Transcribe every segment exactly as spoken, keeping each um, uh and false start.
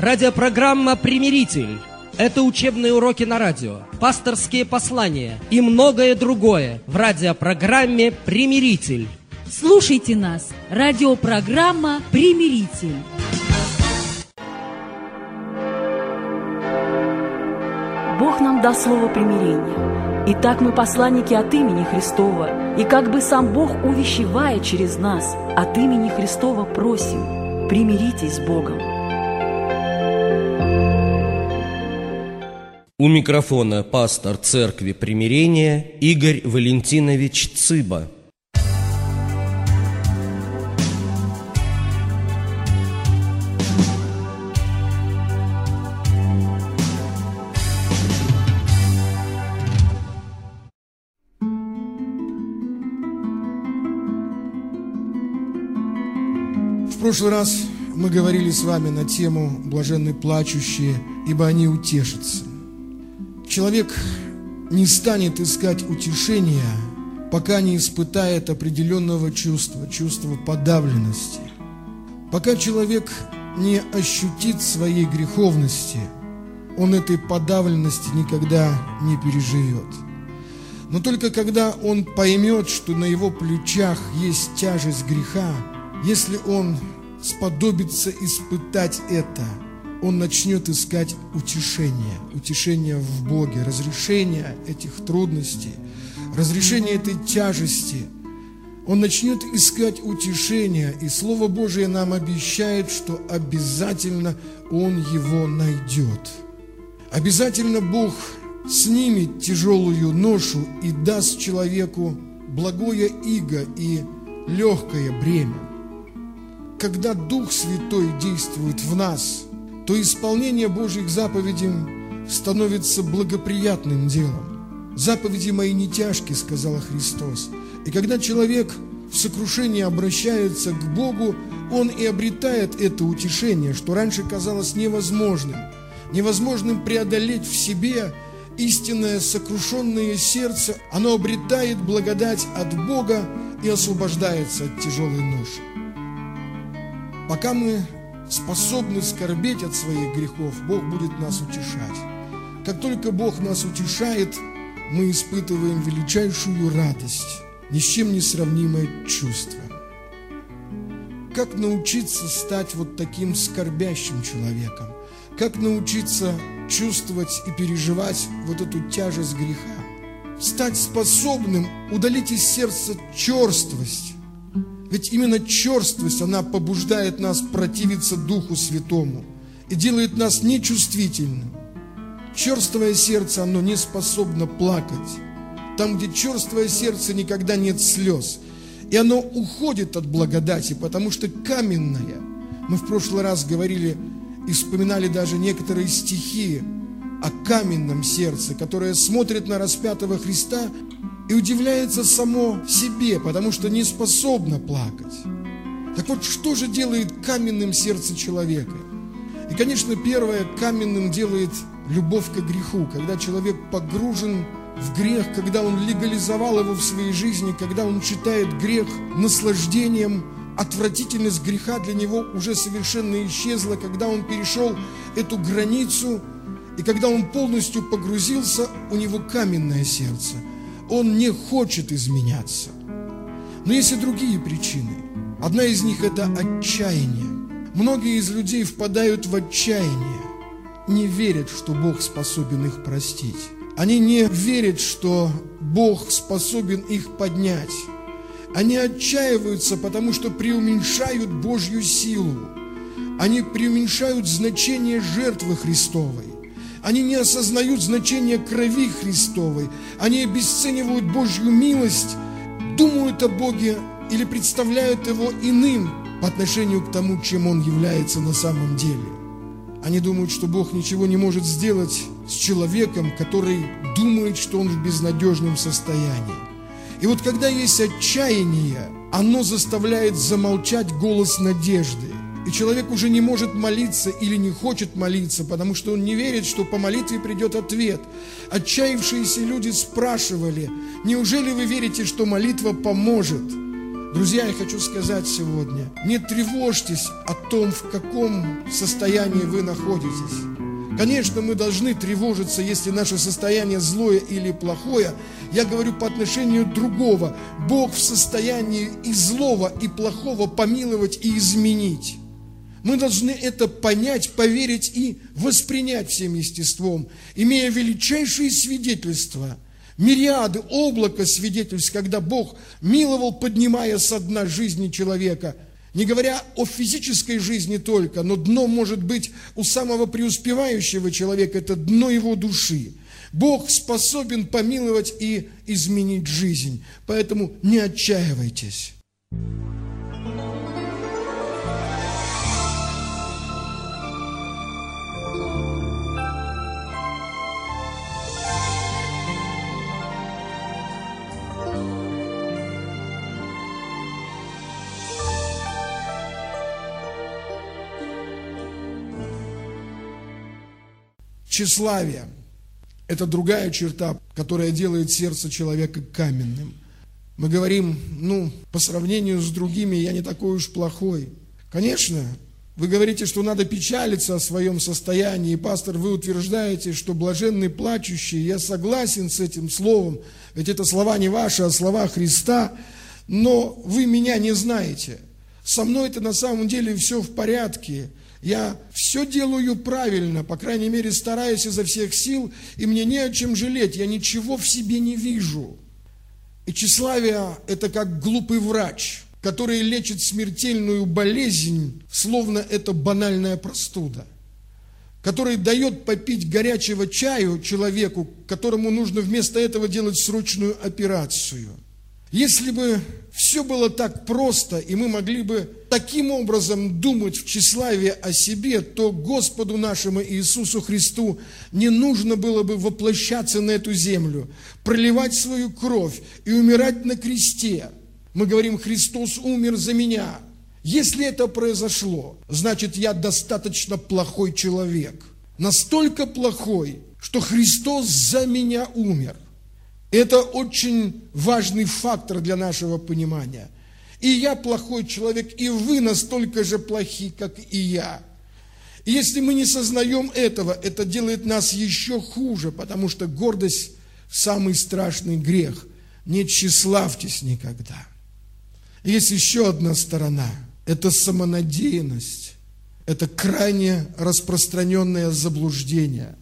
Радиопрограмма «Примиритель». Это учебные уроки на радио, пасторские послания и многое другое в радиопрограмме «Примиритель». Слушайте нас. Радиопрограмма «Примиритель». Бог нам дал слово примирения. Итак, мы посланники от имени Христова, и как бы сам Бог, увещевая через нас, от имени Христова просим: примиритесь с Богом. У микрофона пастор Церкви Примирения Игорь Валентинович Цыба. В прошлый раз мы говорили с вами на тему «Блаженны плачущие, ибо они утешатся». Человек не станет искать утешения, пока не испытает определенного чувства, чувства подавленности. Пока человек не ощутит своей греховности, он этой подавленности никогда не переживет. Но только когда он поймет, что на его плечах есть тяжесть греха, если он сподобится испытать это, он начнет искать утешение, утешение в Боге, разрешение этих трудностей, разрешение этой тяжести. Он начнет искать утешение, и Слово Божие нам обещает, что обязательно он его найдет. Обязательно Бог снимет тяжелую ношу и даст человеку благое иго и легкое бремя. Когда Дух Святой действует в нас, то исполнение Божьих заповедей становится благоприятным делом. «Заповеди мои не тяжкие», — сказал Христос. И когда человек в сокрушении обращается к Богу, он и обретает это утешение, что раньше казалось невозможным. Невозможным преодолеть в себе истинное сокрушенное сердце, оно обретает благодать от Бога и освобождается от тяжелой ноши. Пока мы способны скорбеть от своих грехов, Бог будет нас утешать. Как только Бог нас утешает, мы испытываем величайшую радость, ни с чем не сравнимое чувство. Как научиться стать вот таким скорбящим человеком? Как научиться чувствовать и переживать вот эту тяжесть греха? Стать способным удалить из сердца черствость. Ведь именно черствость, она побуждает нас противиться Духу Святому и делает нас нечувствительным. Черствое сердце, оно не способно плакать. Там, где черствое сердце, никогда нет слез. И оно уходит от благодати, потому что каменное. Мы в прошлый раз говорили и вспоминали даже некоторые стихи о каменном сердце, которое смотрит на распятого Христа и удивляется само себе, потому что не способно плакать. Так вот, что же делает каменным сердце человека? И, конечно, первое, каменным делает любовь к греху. Когда человек погружен в грех, когда он легализовал его в своей жизни, когда он считает грех наслаждением, отвратительность греха для него уже совершенно исчезла, когда он перешел эту границу, и когда он полностью погрузился, у него каменное сердце. Он не хочет изменяться. Но есть и другие причины. Одна из них – это отчаяние. Многие из людей впадают в отчаяние, не верят, что Бог способен их простить. Они не верят, что Бог способен их поднять. Они отчаиваются, потому что преуменьшают Божью силу. Они преуменьшают значение жертвы Христовой. Они не осознают значение крови Христовой. Они обесценивают Божью милость, думают о Боге или представляют Его иным по отношению к тому, чем Он является на самом деле. Они думают, что Бог ничего не может сделать с человеком, который думает, что он в безнадежном состоянии. И вот когда есть отчаяние, оно заставляет замолчать голос надежды. И человек уже не может молиться или не хочет молиться, потому что он не верит, что по молитве придет ответ. Отчаявшиеся люди спрашивали: неужели вы верите, что молитва поможет? Друзья, я хочу сказать сегодня, не тревожьтесь о том, в каком состоянии вы находитесь. Конечно, мы должны тревожиться, если наше состояние злое или плохое. Я говорю по отношению другого. Бог в состоянии и злого, и плохого помиловать и изменить. Мы должны это понять, поверить и воспринять всем естеством, имея величайшие свидетельства, мириады, облака свидетельств, когда Бог миловал, поднимая со дна жизни человека. Не говоря о физической жизни только, но дно может быть у самого преуспевающего человека, это дно его души. Бог способен помиловать и изменить жизнь, поэтому не отчаивайтесь. Тщеславие – это другая черта, которая делает сердце человека каменным. Мы говорим, ну, по сравнению с другими я не такой уж плохой. Конечно, вы говорите, что надо печалиться о своем состоянии, и, пастор, вы утверждаете, что блаженны плачущие. Я согласен с этим словом, ведь это слова не ваши, а слова Христа, но вы меня не знаете. Со мной-то на самом деле все в порядке. Я все делаю правильно, по крайней мере, стараюсь изо всех сил, и мне не о чем жалеть, я ничего в себе не вижу. И тщеславие – это как глупый врач, который лечит смертельную болезнь, словно это банальная простуда, который дает попить горячего чаю человеку, которому нужно вместо этого делать срочную операцию. Если бы все было так просто, и мы могли бы таким образом думать в тщеславии о себе, то Господу нашему Иисусу Христу не нужно было бы воплощаться на эту землю, проливать свою кровь и умирать на кресте. Мы говорим, Христос умер за меня. Если это произошло, значит, я достаточно плохой человек. Настолько плохой, что Христос за меня умер. Это очень важный фактор для нашего понимания. И я плохой человек, и вы настолько же плохи, как и я. И если мы не сознаем этого, это делает нас еще хуже, потому что гордость – самый страшный грех. Не тщеславьтесь никогда. Есть еще одна сторона – это самонадеянность. Это крайне распространенное заблуждение.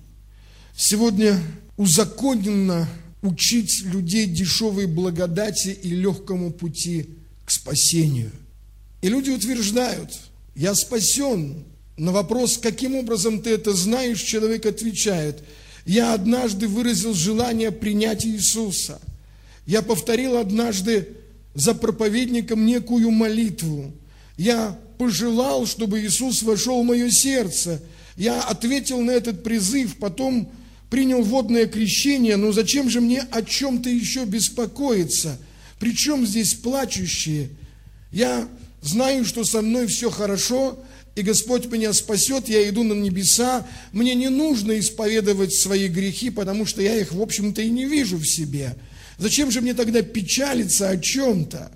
Сегодня узаконено учить людей дешевой благодати и легкому пути к спасению. И люди утверждают, я спасен. На вопрос, каким образом ты это знаешь, человек отвечает, я однажды выразил желание принять Иисуса. Я повторил однажды за проповедником некую молитву. Я пожелал, чтобы Иисус вошел в мое сердце. Я ответил на этот призыв, потом принял водное крещение, но зачем же мне о чем-то еще беспокоиться? Причем здесь плачущие? Я знаю, что со мной все хорошо, и Господь меня спасет, я иду на небеса. Мне не нужно исповедовать свои грехи, потому что я их, в общем-то, и не вижу в себе. Зачем же мне тогда печалиться о чем-то?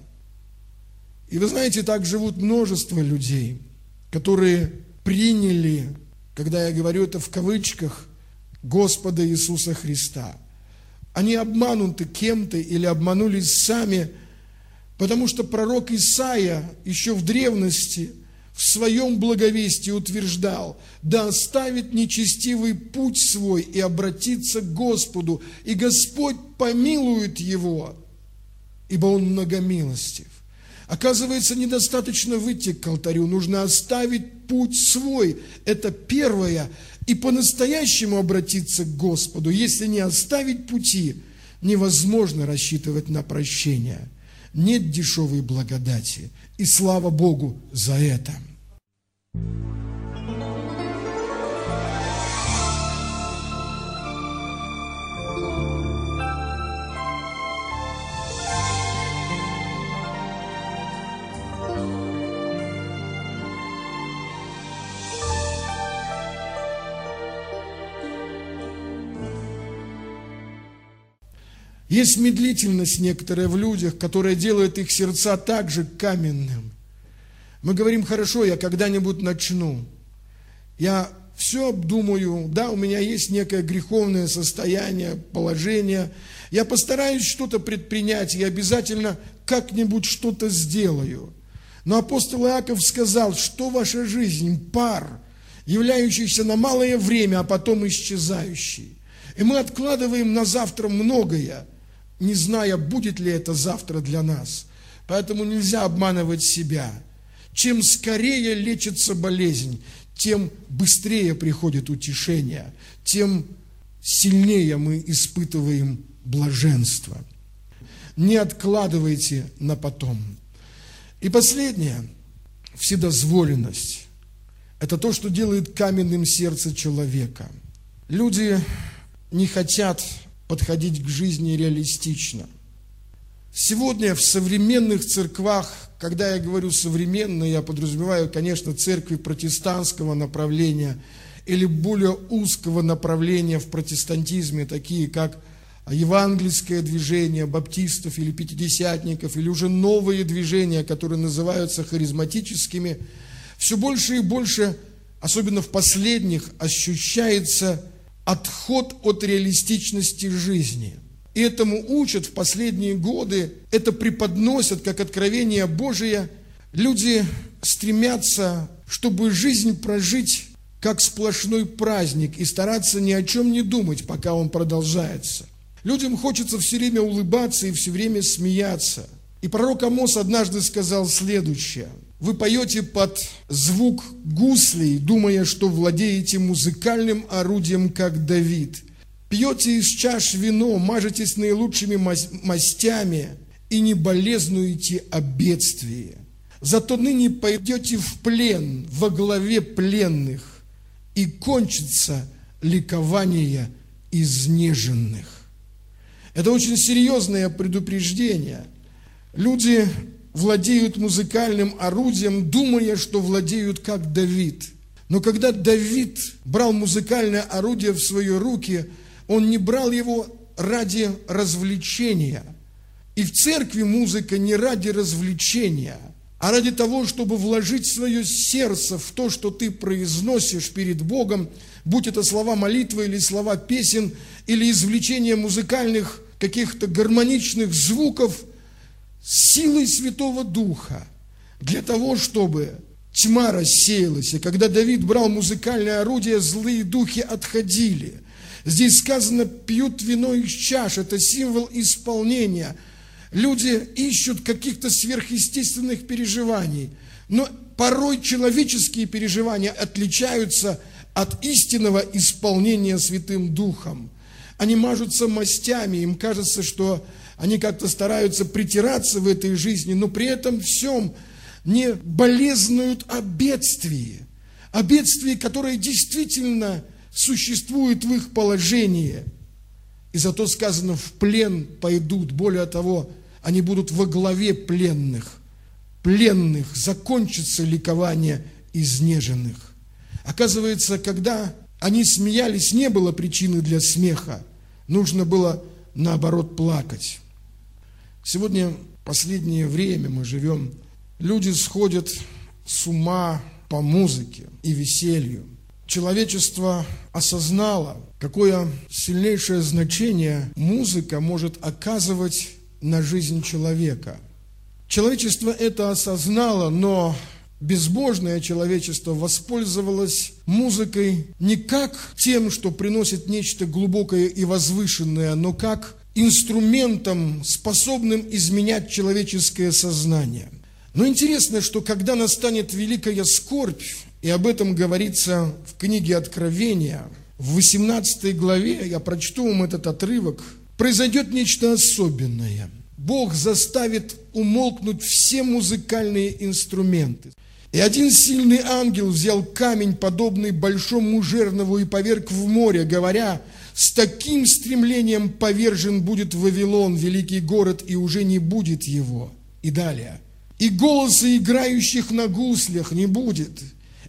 И вы знаете, так живут множество людей, которые приняли, когда я говорю это в кавычках, Господа Иисуса Христа. Они обмануты кем-то или обманулись сами, потому что пророк Исаия еще в древности в своем благовестии утверждал, да оставит нечестивый путь свой и обратится к Господу, и Господь помилует его, ибо Он многомилостив. Оказывается, недостаточно выйти к алтарю, нужно оставить путь свой. Это первое. И по-настоящему обратиться к Господу. Если не оставить пути, невозможно рассчитывать на прощение. Нет дешевой благодати. И слава Богу за это. Есть медлительность некоторая в людях, которая делает их сердца также каменным. Мы говорим: хорошо, я когда-нибудь начну. Я все обдумаю, да, у меня есть некое греховное состояние, положение. Я постараюсь что-то предпринять, я обязательно как-нибудь что-то сделаю. Но апостол Иаков сказал, что ваша жизнь – пар, являющийся на малое время, а потом исчезающий. И мы откладываем на завтра многое, не зная, будет ли это завтра для нас. Поэтому нельзя обманывать себя. Чем скорее лечится болезнь, тем быстрее приходит утешение, тем сильнее мы испытываем блаженство. Не откладывайте на потом. И последнее – вседозволенность. Это то, что делает каменным сердце человека. Люди не хотят подходить к жизни реалистично. Сегодня в современных церквах, когда я говорю современные, я подразумеваю, конечно, церкви протестантского направления или более узкого направления в протестантизме, такие как евангельское движение баптистов или пятидесятников, или уже новые движения, которые называются харизматическими, все больше и больше, особенно в последних, ощущается отход от реалистичности жизни. И этому учат в последние годы, это преподносят как откровение Божие. Люди стремятся, чтобы жизнь прожить как сплошной праздник и стараться ни о чем не думать, пока он продолжается. Людям хочется все время улыбаться и все время смеяться. И пророк Амос однажды сказал следующее: вы поете под звук гуслей, думая, что владеете музыкальным орудием, как Давид. Пьете из чаш вино, мажетесь наилучшими мастями и не болезнуете о бедствии. Зато ныне пойдете в плен во главе пленных, и кончится ликование изнеженных. Это очень серьезное предупреждение. Люди владеют музыкальным орудием, думая, что владеют как Давид. Но когда Давид брал музыкальное орудие в свои руки, он не брал его ради развлечения. И в церкви музыка не ради развлечения, а ради того, чтобы вложить свое сердце в то, что ты произносишь перед Богом, будь это слова молитвы или слова песен, или извлечение музыкальных каких-то гармоничных звуков, силой Святого Духа, для того, чтобы тьма рассеялась. И когда Давид брал музыкальное орудие, злые духи отходили. Здесь сказано: пьют вино из чаш. Это символ исполнения. Люди ищут каких-то сверхъестественных переживаний. Но порой человеческие переживания отличаются от истинного исполнения Святым Духом. Они мажутся мастями, им кажется, что они как-то стараются притираться в этой жизни, но при этом всем не болезнуют о бедствии, о бедствии, которое действительно существует в их положении. И зато сказано: в плен пойдут. Более того, они будут во главе пленных. Пленных, закончится ликование изнеженных. Оказывается, когда они смеялись, не было причины для смеха. Нужно было, наоборот, плакать. Сегодня, в последнее время мы живем, люди сходят с ума по музыке и веселью. Человечество осознало, какое сильнейшее значение музыка может оказывать на жизнь человека. Человечество это осознало, но безбожное человечество воспользовалось музыкой не как тем, что приносит нечто глубокое и возвышенное, но как инструментом, способным изменять человеческое сознание. Но интересно, что когда настанет великая скорбь, и об этом говорится в книге Откровения, в восемнадцатой главе, я прочту вам этот отрывок, произойдет нечто особенное. Бог заставит умолкнуть все музыкальные инструменты. И один сильный ангел взял камень, подобный большому жернову, и поверг в море, говоря: с таким стремлением повержен будет Вавилон, великий город, и уже не будет его. И далее: и голоса играющих на гуслях не будет,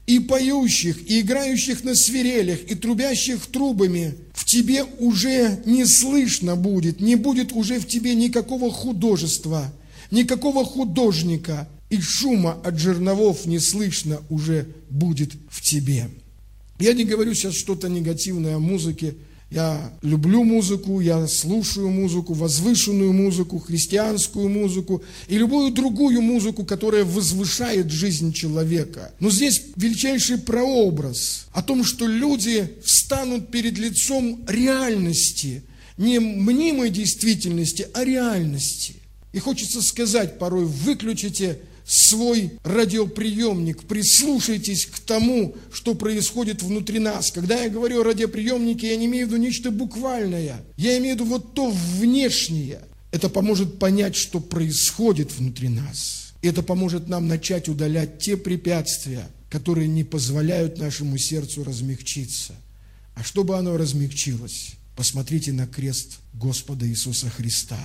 и поющих, и играющих на свирелях, и трубящих трубами, в тебе уже не слышно будет, не будет уже в тебе никакого художества, никакого художника, и шума от жерновов не слышно уже будет в тебе. Я не говорю сейчас что-то негативное о музыке. Я люблю музыку, я слушаю музыку, возвышенную музыку, христианскую музыку и любую другую музыку, которая возвышает жизнь человека. Но здесь величайший прообраз о том, что люди встанут перед лицом реальности, не мнимой действительности, а реальности. И хочется сказать порой: выключите свой радиоприемник, прислушайтесь к тому, что происходит внутри нас. Когда я говорю о радиоприемнике, я не имею в виду нечто буквальное, я имею в виду вот то внешнее. Это поможет понять, что происходит внутри нас. И это поможет нам начать удалять те препятствия, которые не позволяют нашему сердцу размягчиться. А чтобы оно размягчилось, посмотрите на крест Господа Иисуса Христа.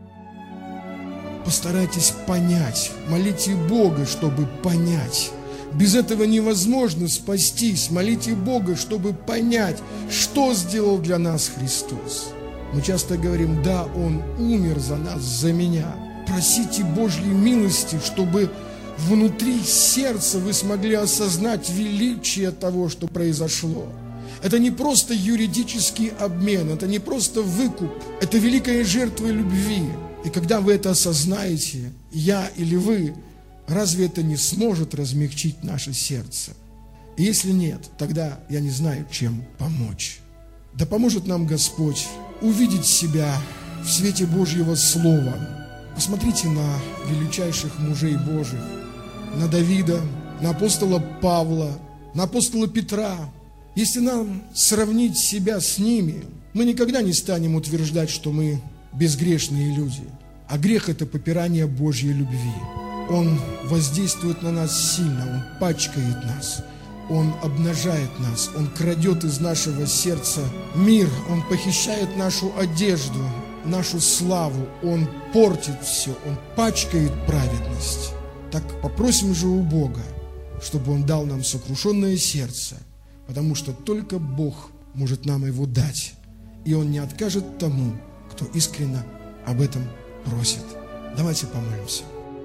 Постарайтесь понять, молите Бога, чтобы понять. Без этого невозможно спастись. Молите Бога, чтобы понять, что сделал для нас Христос. Мы часто говорим: да, Он умер за нас, за меня. Просите Божьей милости, чтобы внутри сердца вы смогли осознать величие того, что произошло. Это не просто юридический обмен, это не просто выкуп, это великая жертва любви. И когда вы это осознаете, я или вы, разве это не сможет размягчить наше сердце? И если нет, тогда я не знаю, чем помочь. Да поможет нам Господь увидеть себя в свете Божьего Слова. Посмотрите на величайших мужей Божьих, на Давида, на апостола Павла, на апостола Петра. Если нам сравнить себя с ними, мы никогда не станем утверждать, что мы безгрешные люди. А грех – это попирание Божьей любви. Он воздействует на нас сильно, он пачкает нас, он обнажает нас, он крадет из нашего сердца мир, он похищает нашу одежду, нашу славу, он портит все, он пачкает праведность. Так попросим же у Бога, чтобы Он дал нам сокрушенное сердце, потому что только Бог может нам его дать, и Он не откажет тому, кто искренне об этом просит. Давайте помолимся.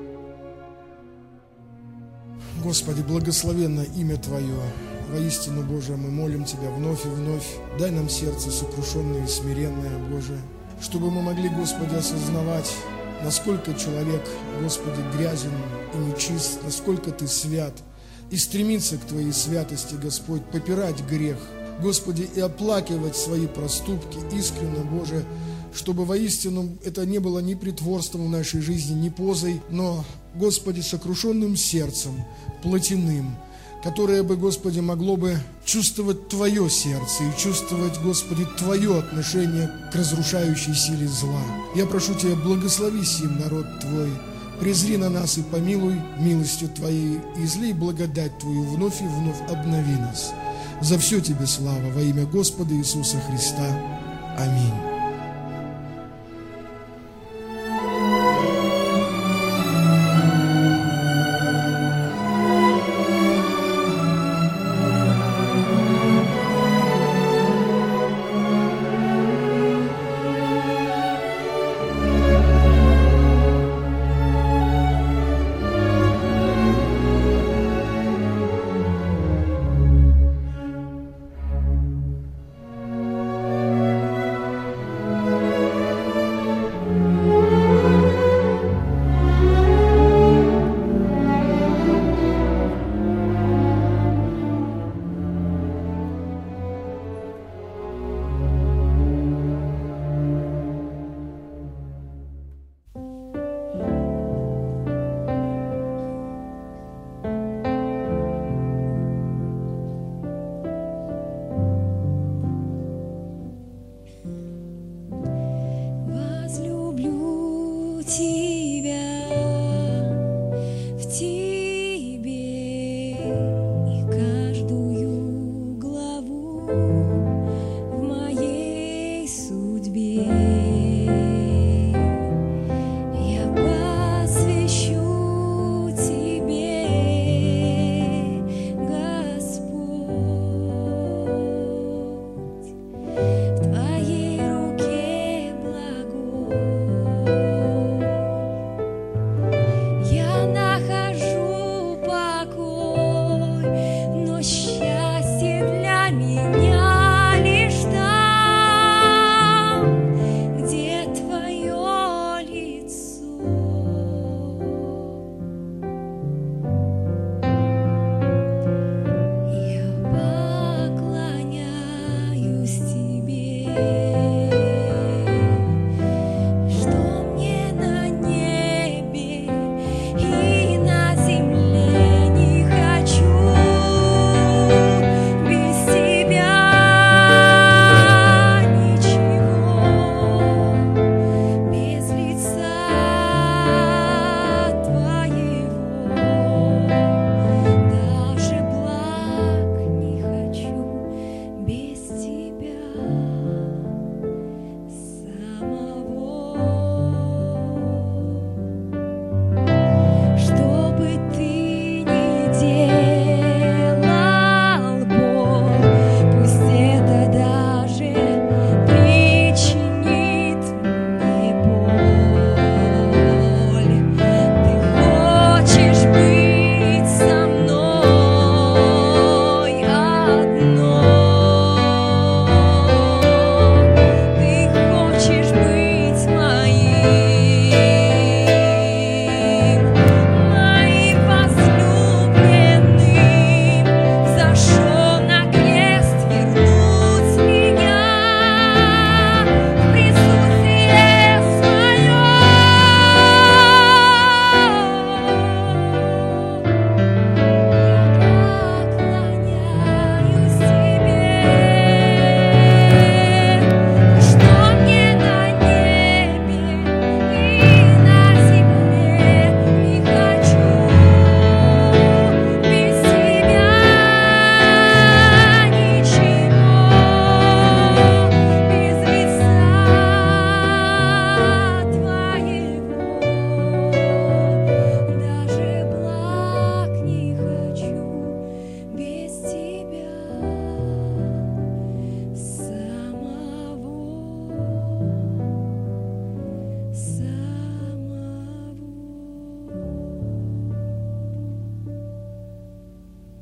Господи, благословенно имя Твое. Воистину, Боже, мы молим Тебя вновь и вновь. Дай нам сердце сокрушенное и смиренное, Боже, чтобы мы могли, Господи, осознавать, насколько человек, Господи, грязен и нечист, насколько Ты свят, и стремиться к Твоей святости, Господь, попирать грех, Господи, и оплакивать свои проступки искренне, Боже, чтобы воистину это не было ни притворством в нашей жизни, ни позой, но, Господи, сокрушенным сердцем, плотяным, которое бы, Господи, могло бы чувствовать Твое сердце и чувствовать, Господи, Твое отношение к разрушающей силе зла. Я прошу Тебя, благослови сим народ Твой, презри на нас и помилуй милостью Твоей, и излей благодать Твою вновь и вновь обнови нас. За все Тебе слава во имя Господа Иисуса Христа. Аминь.